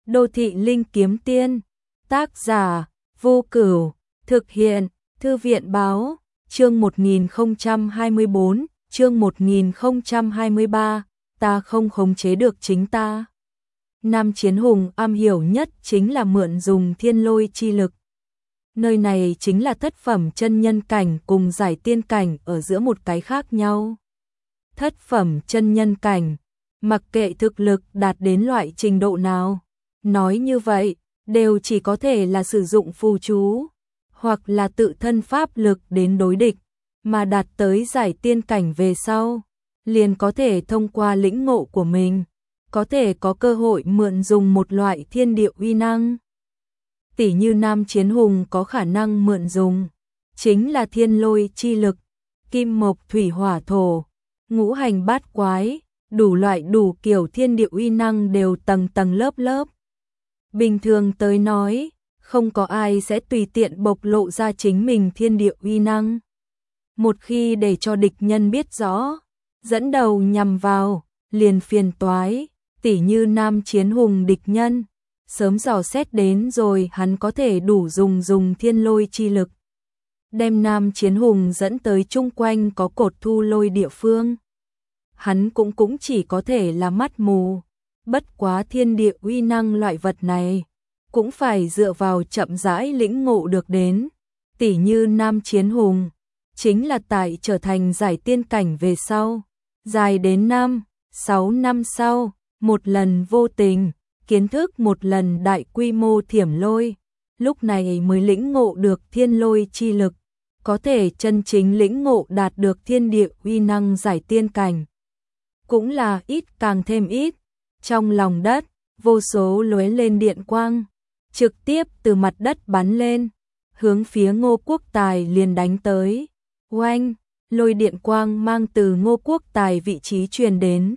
Đô thị linh kiếm tiên, tác giả, Vô Cửu, thực hiện, Thư viện báo, chương 1024, chương 1023, ta không khống chế được chính ta. Nam Chiến Hùng am hiểu nhất chính là mượn dùng thiên lôi chi lực. Nơi này chính là thất phẩm chân nhân cảnh cùng giải tiên cảnh ở giữa một cái khác nhau. Thất phẩm chân nhân cảnh, mặc kệ thực lực đạt đến loại trình độ nào, nói như vậy, đều chỉ có thể là sử dụng phù chú, hoặc là tự thân pháp lực đến đối địch, mà đạt tới giải tiên cảnh về sau, liền có thể thông qua lĩnh ngộ của mình, có thể có cơ hội mượn dùng một loại thiên địa uy năng. Tỉ như Nam Chiến Hùng có khả năng mượn dùng, chính là thiên lôi chi lực, kim mộc thủy hỏa thổ, ngũ hành bát quái, đủ loại đủ kiểu thiên địa uy năng đều tầng tầng lớp lớp. Bình thường tới nói, không có ai sẽ tùy tiện bộc lộ ra chính mình thiên địa uy năng. Một khi để cho địch nhân biết rõ, dẫn đầu nhằm vào, liền phiền toái, tỉ như Nam Chiến Hùng địch nhân, sớm dò xét đến rồi hắn có thể đủ dùng thiên lôi chi lực. Đem Nam Chiến Hùng dẫn tới chung quanh có cột thu lôi địa phương. Hắn cũng chỉ có thể là mắt mù, bất quá thiên địa uy năng loại vật này, cũng phải dựa vào chậm rãi lĩnh ngộ được đến, tỉ như Nam Chiến Hùng, chính là tại trở thành giải tiên cảnh về sau, dài đến 6 năm sau, một lần vô tình, kiến thức một lần đại quy mô thiểm lôi, lúc này mới lĩnh ngộ được thiên lôi chi lực, có thể chân chính lĩnh ngộ đạt được thiên địa uy năng giải tiên cảnh. Cũng là ít càng thêm ít, trong lòng đất, vô số lóe lên điện quang, trực tiếp từ mặt đất bắn lên, hướng phía Ngô Quốc Tài liền đánh tới. Oanh, lôi điện quang mang từ Ngô Quốc Tài vị trí truyền đến.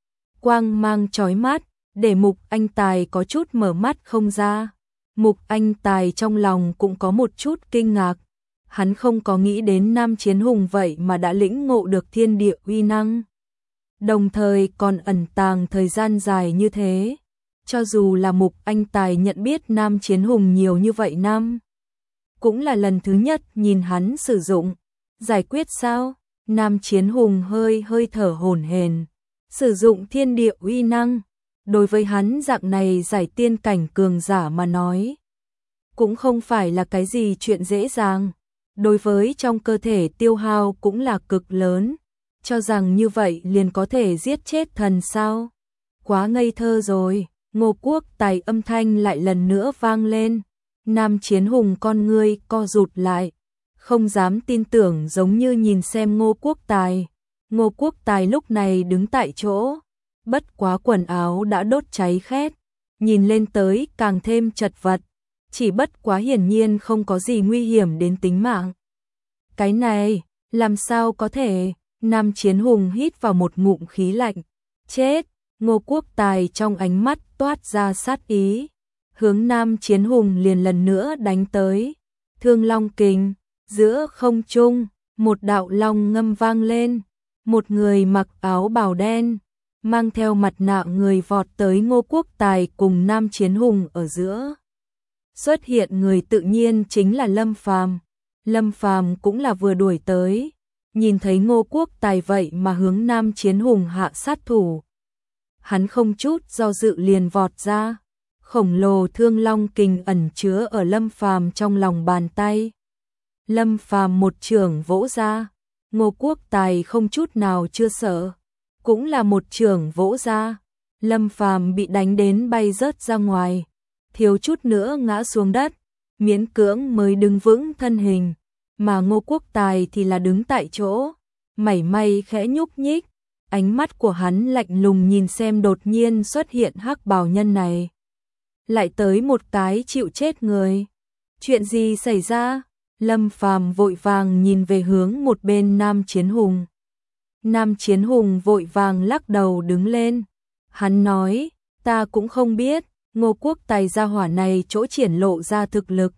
Quang mang chói mắt, để Mục Anh Tài có chút mở mắt không ra. Mục Anh Tài trong lòng cũng có một chút kinh ngạc. Hắn không có nghĩ đến Nam Chiến Hùng vậy mà đã lĩnh ngộ được thiên địa uy năng. Đồng thời còn ẩn tàng thời gian dài như thế. Cho dù là Mục Anh Tài nhận biết Nam Chiến Hùng nhiều như vậy năm, cũng là lần thứ nhất nhìn hắn sử dụng. Giải quyết sao? Nam Chiến Hùng hơi thở hổn hển, sử dụng thiên địa uy năng. Đối với hắn dạng này giải tiên cảnh cường giả mà nói, cũng không phải là cái gì chuyện dễ dàng. Đối với trong cơ thể tiêu hao cũng là cực lớn. Cho rằng như vậy liền có thể giết chết thần sao? Quá ngây thơ rồi. Ngô Quốc Tài âm thanh lại lần nữa vang lên. Nam Chiến Hùng con ngươi co rụt lại, không dám tin tưởng, giống như nhìn xem Ngô Quốc Tài. Ngô Quốc Tài lúc này đứng tại chỗ, bất quá quần áo đã đốt cháy khét, nhìn lên tới càng thêm chật vật, chỉ bất quá hiển nhiên không có gì nguy hiểm đến tính mạng. Cái này, làm sao có thể? Nam Chiến Hùng hít vào một ngụm khí lạnh. Chết! Ngô Quốc Tài trong ánh mắt toát ra sát ý, hướng Nam Chiến Hùng liền lần nữa đánh tới. Thương Long Kình, giữa không trung, một đạo long ngâm vang lên, một người mặc áo bào đen, mang theo mặt nạ người vọt tới Ngô Quốc Tài cùng Nam Chiến Hùng ở giữa. Xuất hiện người tự nhiên chính là Lâm Phàm. Lâm Phàm cũng là vừa đuổi tới, nhìn thấy Ngô Quốc Tài vậy mà hướng Nam Chiến Hùng hạ sát thủ. Hắn không chút do dự liền vọt ra, khổng lồ Thương Long Kình ẩn chứa ở Lâm Phàm trong lòng bàn tay. Lâm Phàm một chưởng vỗ ra, Ngô Quốc Tài không chút nào chưa sợ, cũng là một chưởng vỗ ra. Lâm Phàm bị đánh đến bay rớt ra ngoài, thiếu chút nữa ngã xuống đất, miễn cưỡng mới đứng vững thân hình, mà Ngô Quốc Tài thì là đứng tại chỗ, mảy may khẽ nhúc nhích. Ánh mắt của hắn lạnh lùng nhìn xem đột nhiên xuất hiện hắc bào nhân này. Lại tới một cái chịu chết người. Chuyện gì xảy ra? Lâm Phàm vội vàng nhìn về hướng một bên Nam Chiến Hùng. Nam Chiến Hùng vội vàng lắc đầu đứng lên. Hắn nói, ta cũng không biết, Ngô Quốc Tài gia hỏa này chỗ triển lộ ra thực lực.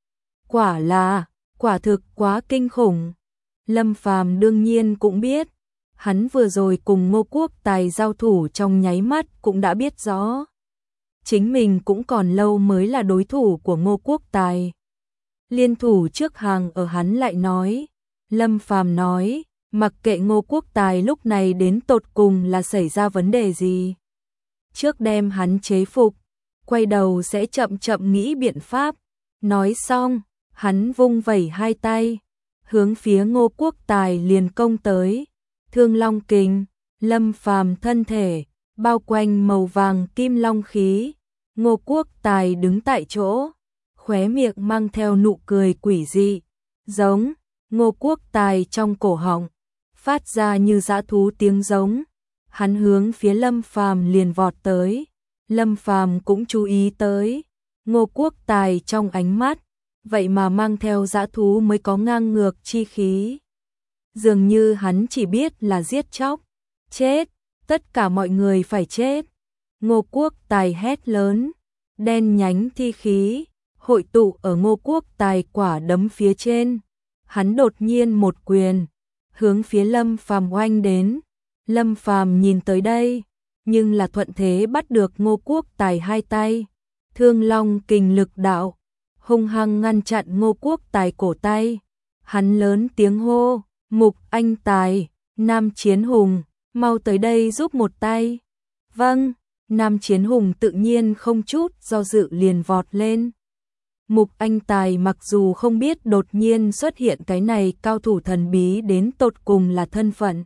Quả thực quá kinh khủng. Lâm Phàm đương nhiên cũng biết. Hắn vừa rồi cùng Ngô Quốc Tài giao thủ trong nháy mắt cũng đã biết rõ. chính mình cũng còn lâu mới là đối thủ của Ngô Quốc Tài. Liên thủ trước hàng ở hắn lại nói, Lâm Phàm nói, mặc kệ Ngô Quốc Tài lúc này đến tột cùng là xảy ra vấn đề gì. Trước đem hắn chế phục, quay đầu sẽ chậm chậm nghĩ biện pháp. Nói xong, hắn vung vẩy hai tay, hướng phía Ngô Quốc Tài liền công tới. Thương Long Kình, Lâm Phàm thân thể bao quanh màu vàng kim long khí. Ngô Quốc Tài đứng tại chỗ, khóe miệng mang theo nụ cười quỷ dị, giống. Ngô Quốc Tài trong cổ họng phát ra như dã thú tiếng giống. Hắn hướng phía Lâm Phàm liền vọt tới. Lâm Phàm cũng chú ý tới, Ngô Quốc Tài trong ánh mắt, vậy mà mang theo dã thú mới có ngang ngược chi khí. Dường như hắn chỉ biết là giết chóc, chết, tất cả mọi người phải chết. Ngô Quốc Tài hét lớn, đen nhánh thi khí hội tụ ở Ngô Quốc Tài quả đấm phía trên. Hắn đột nhiên một quyền hướng phía Lâm Phàm oanh đến. Lâm Phàm nhìn tới đây, nhưng là thuận thế bắt được Ngô Quốc Tài hai tay. Thương Long Kình lực đạo hung hăng ngăn chặn Ngô Quốc Tài cổ tay. Hắn lớn tiếng hô, Mục Anh Tài, Nam Chiến Hùng, mau tới đây giúp một tay. Vâng, Nam Chiến Hùng tự nhiên không chút do dự liền vọt lên. Mục Anh Tài mặc dù không biết đột nhiên xuất hiện cái này cao thủ thần bí đến tột cùng là thân phận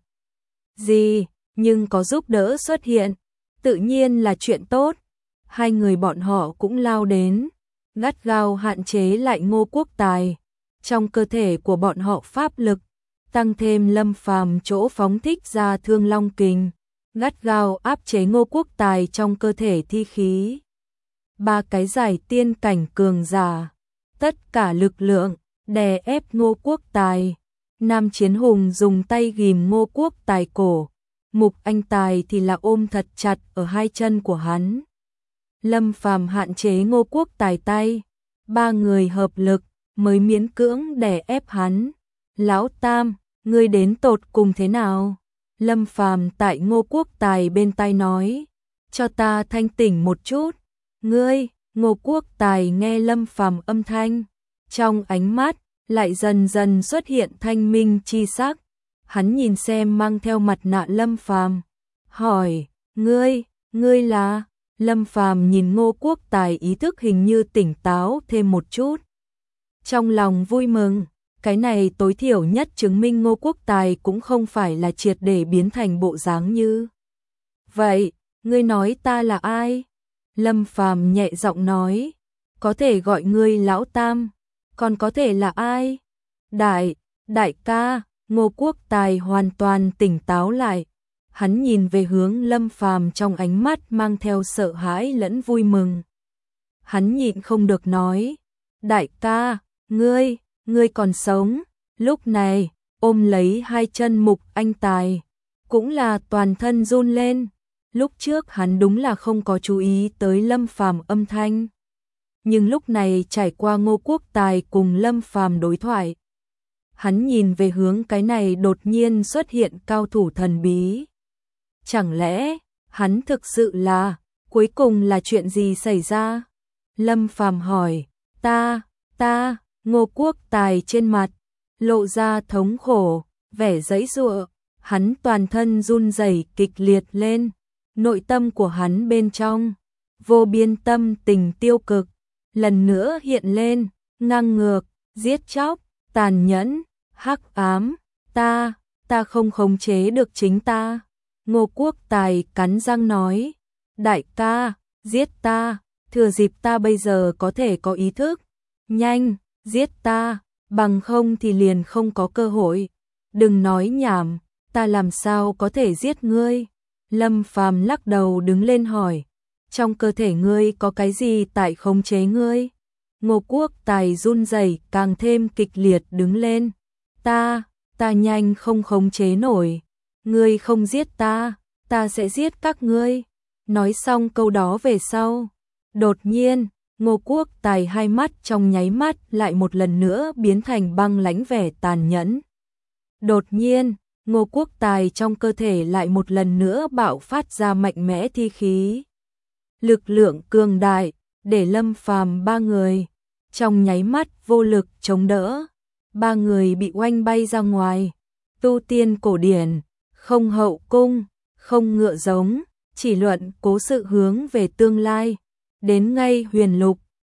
gì, nhưng có giúp đỡ xuất hiện, tự nhiên là chuyện tốt. Hai người bọn họ cũng lao đến, gắt gao hạn chế lại Ngô Quốc Tài. Trong cơ thể của bọn họ pháp lực, tăng thêm Lâm Phàm chỗ phóng thích ra Thương Long Kình, gắt gao áp chế Ngô Quốc Tài trong cơ thể thi khí. Ba cái giải tiên cảnh cường giả, tất cả lực lượng đè ép Ngô Quốc Tài. Nam Chiến Hùng dùng tay ghìm Ngô Quốc Tài cổ, Mục Anh Tài thì là ôm thật chặt ở hai chân của hắn. Lâm Phàm hạn chế Ngô Quốc Tài tay, ba người hợp lực mới miễn cưỡng đè ép hắn. Lão Tam, ngươi đến tột cùng thế nào? Lâm Phàm tại Ngô Quốc Tài bên tai nói, cho ta thanh tỉnh một chút. Ngươi, Ngô Quốc Tài nghe Lâm Phàm âm thanh, trong ánh mắt lại dần dần xuất hiện thanh minh chi sắc. Hắn nhìn xem mang theo mặt nạ Lâm Phàm, hỏi, ngươi là? Lâm Phàm nhìn Ngô Quốc Tài ý thức hình như tỉnh táo thêm một chút. Trong lòng vui mừng, cái này tối thiểu nhất chứng minh Ngô Quốc Tài cũng không phải là triệt để biến thành bộ dáng như vậy. Ngươi nói ta là ai? Lâm Phàm nhẹ giọng nói, có thể gọi ngươi Lão Tam, còn có thể là ai? Đại ca. Ngô Quốc Tài hoàn toàn tỉnh táo lại. Hắn nhìn về hướng Lâm Phàm trong ánh mắt mang theo sợ hãi lẫn vui mừng. Hắn nhịn không được nói, đại ca, ngươi còn sống. Lúc này, ôm lấy hai chân Mục Anh Tài, cũng là toàn thân run lên. Lúc trước hắn đúng là không có chú ý tới Lâm Phàm âm thanh. Nhưng lúc này trải qua Ngô Quốc Tài cùng Lâm Phàm đối thoại, hắn nhìn về hướng cái này đột nhiên xuất hiện cao thủ thần bí. Chẳng lẽ, hắn thực sự là, cuối cùng là chuyện gì xảy ra? Lâm Phàm hỏi, ta, Ngô Quốc Tài trên mặt, lộ ra thống khổ, vẻ giãy giụa, hắn toàn thân run rẩy kịch liệt lên, nội tâm của hắn bên trong, vô biên tâm tình tiêu cực, lần nữa hiện lên, ngang ngược, giết chóc, tàn nhẫn, hắc ám, ta không khống chế được chính ta. Ngô Quốc Tài cắn răng nói, đại ca, giết ta, thừa dịp ta bây giờ có thể có ý thức, nhanh, giết ta, bằng không thì liền không có cơ hội. Đừng nói nhảm, ta làm sao có thể giết ngươi? Lâm Phàm lắc đầu đứng lên hỏi, trong cơ thể ngươi có cái gì tại khống chế ngươi? Ngô Quốc Tài run rẩy càng thêm kịch liệt đứng lên, ta nhanh không khống chế nổi. Ngươi không giết ta sẽ giết các ngươi. Nói xong câu đó về sau, đột nhiên, Ngô Quốc Tài hai mắt trong nháy mắt lại một lần nữa biến thành băng lãnh vẻ tàn nhẫn. Đột nhiên, Ngô Quốc Tài trong cơ thể lại một lần nữa bạo phát ra mạnh mẽ thi khí. lực lượng cường đại, để Lâm Phàm ba người trong nháy mắt vô lực chống đỡ, ba người bị oanh bay ra ngoài. Tu tiên cổ điển, không hậu cung, không ngựa giống, chỉ luận cố sự hướng về tương lai. Đến ngay huyền lục,